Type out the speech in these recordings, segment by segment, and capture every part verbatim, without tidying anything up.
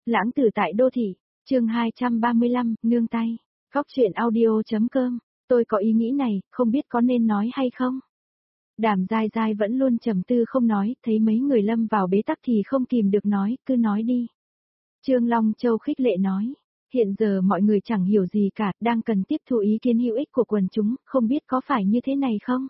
Lãng tử tại đô thị, chương hai trăm ba mươi lăm, nương tay. Góc truyện audio.com, tôi có ý nghĩ này, không biết có nên nói hay không? Đàm dai dai vẫn luôn trầm tư không nói, thấy mấy người lâm vào bế tắc thì không kìm được nói, cứ nói đi. Trương Long Châu khích lệ nói, hiện giờ mọi người chẳng hiểu gì cả, đang cần tiếp thu ý kiến hữu ích của quần chúng, không biết có phải như thế này không?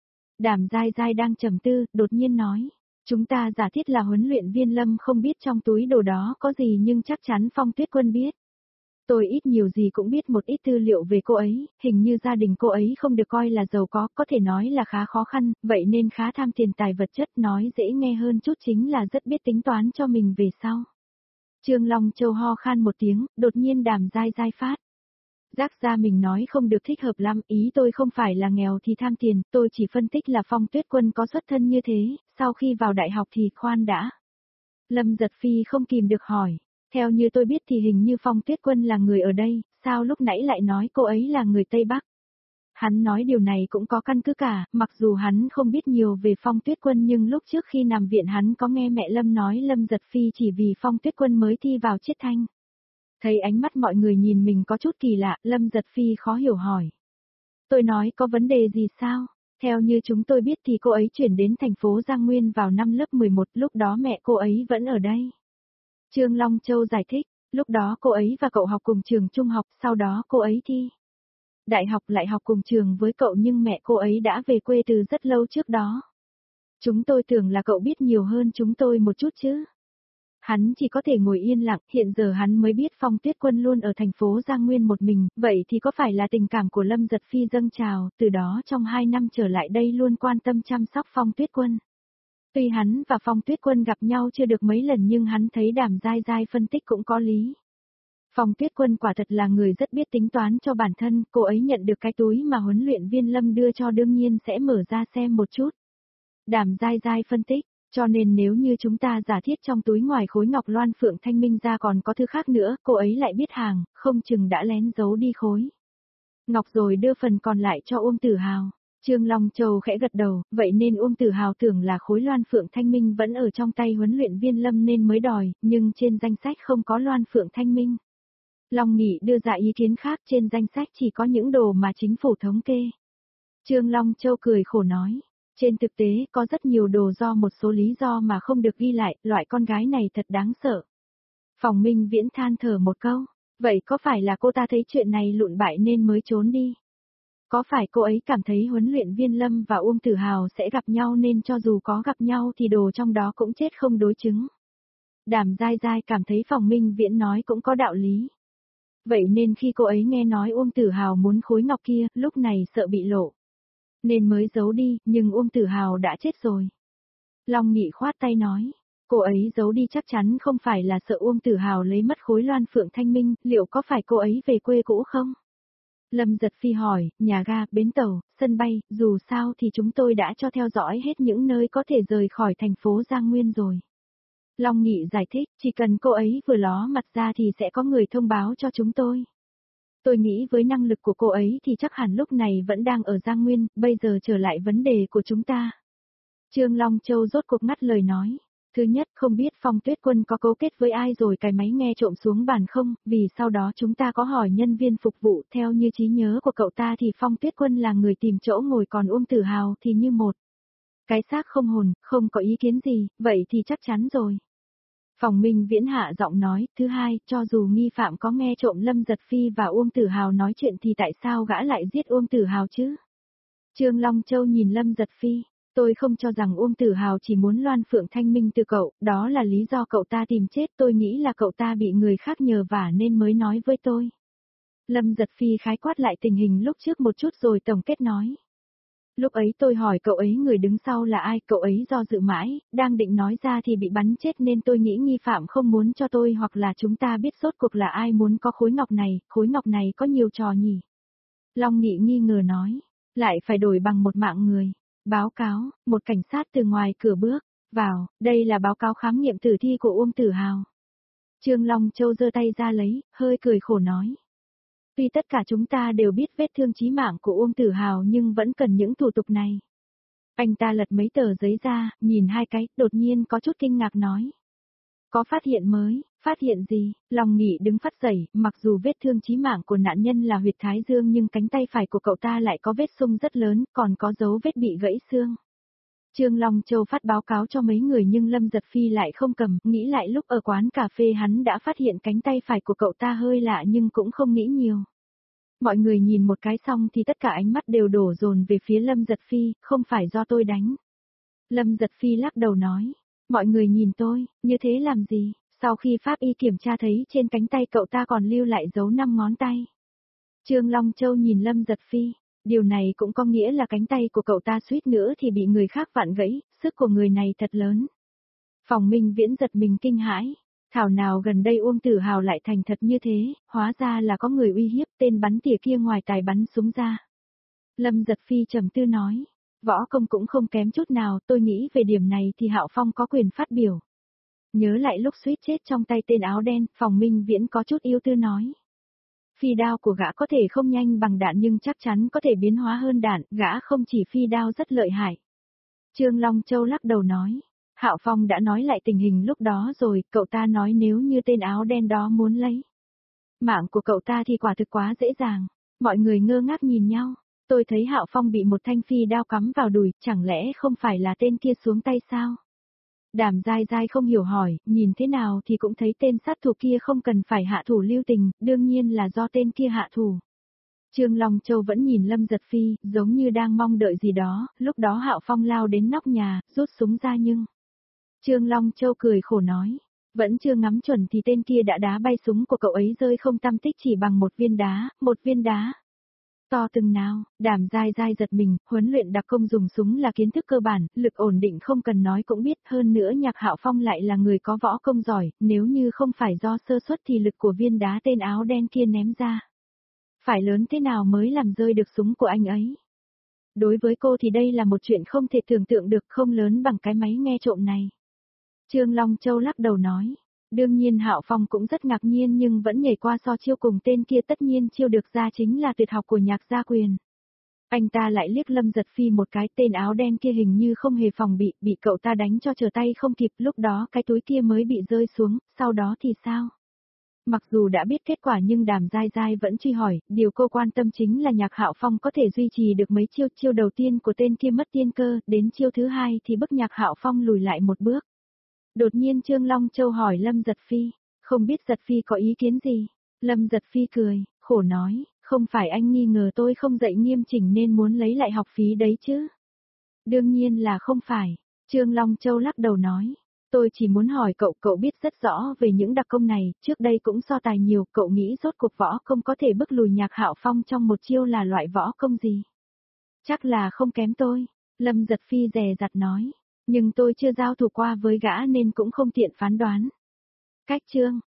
Đàm dai dai đang trầm tư, đột nhiên nói. Chúng ta giả thiết là huấn luyện viên Lâm không biết trong túi đồ đó có gì nhưng chắc chắn Phong Tuyết Quân biết. Tôi ít nhiều gì cũng biết một ít tư liệu về cô ấy, hình như gia đình cô ấy không được coi là giàu có, có thể nói là khá khó khăn, vậy nên khá tham tiền tài vật chất, nói dễ nghe hơn chút chính là rất biết tính toán cho mình về sau. Trương Long Châu ho khan một tiếng, đột nhiên đàm dai dai phát. Giác ra mình nói không được thích hợp lắm, ý tôi không phải là nghèo thì tham tiền, tôi chỉ phân tích là Phong Tuyết Quân có xuất thân như thế, sau khi vào đại học thì khoan đã. Lâm Giật Phi không kìm được hỏi, theo như tôi biết thì hình như Phong Tuyết Quân là người ở đây, sao lúc nãy lại nói cô ấy là người Tây Bắc? Hắn nói điều này cũng có căn cứ cả, mặc dù hắn không biết nhiều về Phong Tuyết Quân nhưng lúc trước khi nằm viện hắn có nghe mẹ Lâm nói Lâm Giật Phi chỉ vì Phong Tuyết Quân mới thi vào Chiết Thanh. Thấy ánh mắt mọi người nhìn mình có chút kỳ lạ, Lâm Giật Phi khó hiểu hỏi. Tôi nói có vấn đề gì sao? Theo như chúng tôi biết thì cô ấy chuyển đến thành phố Giang Nguyên vào năm lớp mười một, lúc đó mẹ cô ấy vẫn ở đây. Trương Long Châu giải thích, lúc đó cô ấy và cậu học cùng trường trung học, sau đó cô ấy thi đại học lại học cùng trường với cậu nhưng mẹ cô ấy đã về quê từ rất lâu trước đó. Chúng tôi tưởng là cậu biết nhiều hơn chúng tôi một chút chứ. Hắn chỉ có thể ngồi yên lặng, hiện giờ hắn mới biết Phong Tuyết Quân luôn ở thành phố Giang Nguyên một mình, vậy thì có phải là tình cảm của Lâm Giật Phi dâng trào, từ đó trong hai năm trở lại đây luôn quan tâm chăm sóc Phong Tuyết Quân. Tuy hắn và Phong Tuyết Quân gặp nhau chưa được mấy lần nhưng hắn thấy đàm dai dai phân tích cũng có lý. Phong Tuyết Quân quả thật là người rất biết tính toán cho bản thân, cô ấy nhận được cái túi mà huấn luyện viên Lâm đưa cho đương nhiên sẽ mở ra xem một chút. Đàm dai dai phân tích. Cho nên nếu như chúng ta giả thiết trong túi ngoài khối ngọc loan phượng thanh minh ra còn có thứ khác nữa, cô ấy lại biết hàng, không chừng đã lén giấu đi khối ngọc rồi đưa phần còn lại cho Uông Tử Hào. Trương Long Châu khẽ gật đầu, vậy nên Uông Tử Hào tưởng là khối loan phượng thanh minh vẫn ở trong tay huấn luyện viên Lâm nên mới đòi, nhưng trên danh sách không có loan phượng thanh minh. Long Nghị đưa ra ý kiến khác, trên danh sách chỉ có những đồ mà chính phủ thống kê. Trương Long Châu cười khổ nói. Trên thực tế, có rất nhiều đồ do một số lý do mà không được ghi lại, loại con gái này thật đáng sợ. Phòng Minh Viễn than thở một câu, vậy có phải là cô ta thấy chuyện này lụn bại nên mới trốn đi? Có phải cô ấy cảm thấy huấn luyện viên Lâm và Uông Tử Hào sẽ gặp nhau nên cho dù có gặp nhau thì đồ trong đó cũng chết không đối chứng? Đàm dai dai cảm thấy Phòng Minh Viễn nói cũng có đạo lý. Vậy nên khi cô ấy nghe nói Uông Tử Hào muốn khối ngọc kia, lúc này sợ bị lộ nên mới giấu đi, nhưng Uông Tử Hào đã chết rồi. Long Nghị khoát tay nói, cô ấy giấu đi chắc chắn không phải là sợ Uông Tử Hào lấy mất khối loan phượng thanh minh, liệu có phải cô ấy về quê cũ không? Lâm Giật Phi hỏi, nhà ga, bến tàu, sân bay, dù sao thì chúng tôi đã cho theo dõi hết những nơi có thể rời khỏi thành phố Giang Nguyên rồi. Long Nghị giải thích, chỉ cần cô ấy vừa ló mặt ra thì sẽ có người thông báo cho chúng tôi. Tôi nghĩ với năng lực của cô ấy thì chắc hẳn lúc này vẫn đang ở Giang Nguyên, bây giờ trở lại vấn đề của chúng ta. Trương Long Châu rốt cuộc ngắt lời nói. Thứ nhất, không biết Phong Tuyết Quân có cấu kết với ai rồi cái máy nghe trộm xuống bàn không, vì sau đó chúng ta có hỏi nhân viên phục vụ, theo như trí nhớ của cậu ta thì Phong Tuyết Quân là người tìm chỗ ngồi còn Uông Tử Hào thì như một cái xác không hồn, không có ý kiến gì, vậy thì chắc chắn rồi. Phòng Minh Viễn hạ giọng nói, thứ hai, cho dù nghi phạm có nghe trộm Lâm Giật Phi và Uông Tử Hào nói chuyện thì tại sao gã lại giết Uông Tử Hào chứ? Trương Long Châu nhìn Lâm Giật Phi, tôi không cho rằng Uông Tử Hào chỉ muốn loan phượng thanh minh từ cậu, đó là lý do cậu ta tìm chết, tôi nghĩ là cậu ta bị người khác nhờ vả nên mới nói với tôi. Lâm Giật Phi khái quát lại tình hình lúc trước một chút rồi tổng kết nói. Lúc ấy tôi hỏi cậu ấy người đứng sau là ai, cậu ấy do dự mãi, đang định nói ra thì bị bắn chết nên tôi nghĩ nghi phạm không muốn cho tôi hoặc là chúng ta biết rốt cuộc là ai muốn có khối ngọc này, khối ngọc này có nhiều trò nhỉ. Long Nghị nghi ngờ nói, lại phải đổi bằng một mạng người. Báo cáo, một cảnh sát từ ngoài cửa bước vào, đây là báo cáo khám nghiệm tử thi của Uông Tử Hào. Trương Long Châu giơ tay ra lấy, hơi cười khổ nói. Tuy tất cả chúng ta đều biết vết thương chí mạng của Uông Tử Hào nhưng vẫn cần những thủ tục này. Anh ta lật mấy tờ giấy ra, nhìn hai cái, đột nhiên có chút kinh ngạc nói. Có phát hiện mới, phát hiện gì? Long Nghị đứng phát dậy, mặc dù vết thương chí mạng của nạn nhân là huyệt thái dương nhưng cánh tay phải của cậu ta lại có vết sung rất lớn, còn có dấu vết bị gãy xương. Trương Long Châu phát báo cáo cho mấy người nhưng Lâm Giật Phi lại không cầm, nghĩ lại lúc ở quán cà phê hắn đã phát hiện cánh tay phải của cậu ta hơi lạ nhưng cũng không nghĩ nhiều. Mọi người nhìn một cái xong thì tất cả ánh mắt đều đổ dồn về phía Lâm Giật Phi, không phải do tôi đánh. Lâm Giật Phi lắc đầu nói, mọi người nhìn tôi, như thế làm gì? Sau khi pháp y kiểm tra thấy trên cánh tay cậu ta còn lưu lại dấu năm ngón tay. Trương Long Châu nhìn Lâm Giật Phi, điều này cũng có nghĩa là cánh tay của cậu ta suýt nữa thì bị người khác vặn gãy, sức của người này thật lớn. Phòng Minh Viễn giật mình kinh hãi, thảo nào gần đây Uông Tử Hào lại thành thật như thế, hóa ra là có người uy hiếp, tên bắn tỉa kia ngoài tài bắn súng ra. Lâm Giật Phi trầm tư nói, võ công cũng không kém chút nào, tôi nghĩ về điểm này thì Hạo Phong có quyền phát biểu. Nhớ lại lúc suýt chết trong tay tên áo đen, Phòng Minh Viễn có chút yêu tư nói. Phi đao của gã có thể không nhanh bằng đạn nhưng chắc chắn có thể biến hóa hơn đạn, gã không chỉ phi đao rất lợi hại. Trương Long Châu lắc đầu nói, Hạo Phong đã nói lại tình hình lúc đó rồi, cậu ta nói nếu như tên áo đen đó muốn lấy mạng của cậu ta thì quả thực quá dễ dàng. Mọi người ngơ ngác nhìn nhau, tôi thấy Hạo Phong bị một thanh phi đao cắm vào đùi, chẳng lẽ không phải là tên kia xuống tay sao? Đàm Giai Giai không hiểu hỏi, nhìn thế nào thì cũng thấy tên sát thủ kia không cần phải hạ thủ lưu tình, đương nhiên là do tên kia hạ thủ. Trương Long Châu vẫn nhìn Lâm Giật Phi, giống như đang mong đợi gì đó, lúc đó Hạo Phong lao đến nóc nhà, rút súng ra nhưng... Trương Long Châu cười khổ nói, vẫn chưa ngắm chuẩn thì tên kia đã đá bay súng của cậu ấy rơi không tăm tích chỉ bằng một viên đá, một viên đá. To từng nào, Đàm Giai Giai giật mình, huấn luyện đặc công dùng súng là kiến thức cơ bản, lực ổn định không cần nói cũng biết, hơn nữa Nhạc Hạo Phong lại là người có võ công giỏi, nếu như không phải do sơ suất thì lực của viên đá tên áo đen kia ném ra. Phải lớn thế nào mới làm rơi được súng của anh ấy? Đối với cô thì đây là một chuyện không thể tưởng tượng được, không lớn bằng cái máy nghe trộm này. Trương Long Châu lắc đầu nói. Đương nhiên Hạo Phong cũng rất ngạc nhiên nhưng vẫn nhảy qua so chiêu cùng tên kia, tất nhiên chiêu được ra chính là tuyệt học của Nhạc Gia Quyền. Anh ta lại liếc Lâm Giật Phi một cái, tên áo đen kia hình như không hề phòng bị, bị cậu ta đánh cho trở tay không kịp, lúc đó cái túi kia mới bị rơi xuống, sau đó thì sao? Mặc dù đã biết kết quả nhưng Đàm Giai Giai vẫn truy hỏi, điều cô quan tâm chính là Nhạc Hạo Phong có thể duy trì được mấy chiêu, chiêu đầu tiên của tên kia mất tiên cơ, đến chiêu thứ hai thì bức Nhạc Hạo Phong lùi lại một bước. Đột nhiên Trương Long Châu hỏi Lâm Giật Phi, không biết Giật Phi có ý kiến gì? Lâm Giật Phi cười, khổ nói, không phải anh nghi ngờ tôi không dạy nghiêm chỉnh nên muốn lấy lại học phí đấy chứ? Đương nhiên là không phải, Trương Long Châu lắc đầu nói, tôi chỉ muốn hỏi cậu, cậu biết rất rõ về những đặc công này, trước đây cũng so tài nhiều, cậu nghĩ rốt cuộc võ công có thể bức lùi Nhạc Hạo Phong trong một chiêu là loại võ công gì? Chắc là không kém tôi, Lâm Giật Phi dè dặt nói. Nhưng tôi chưa giao thủ qua với gã nên cũng không tiện phán đoán. Cách chương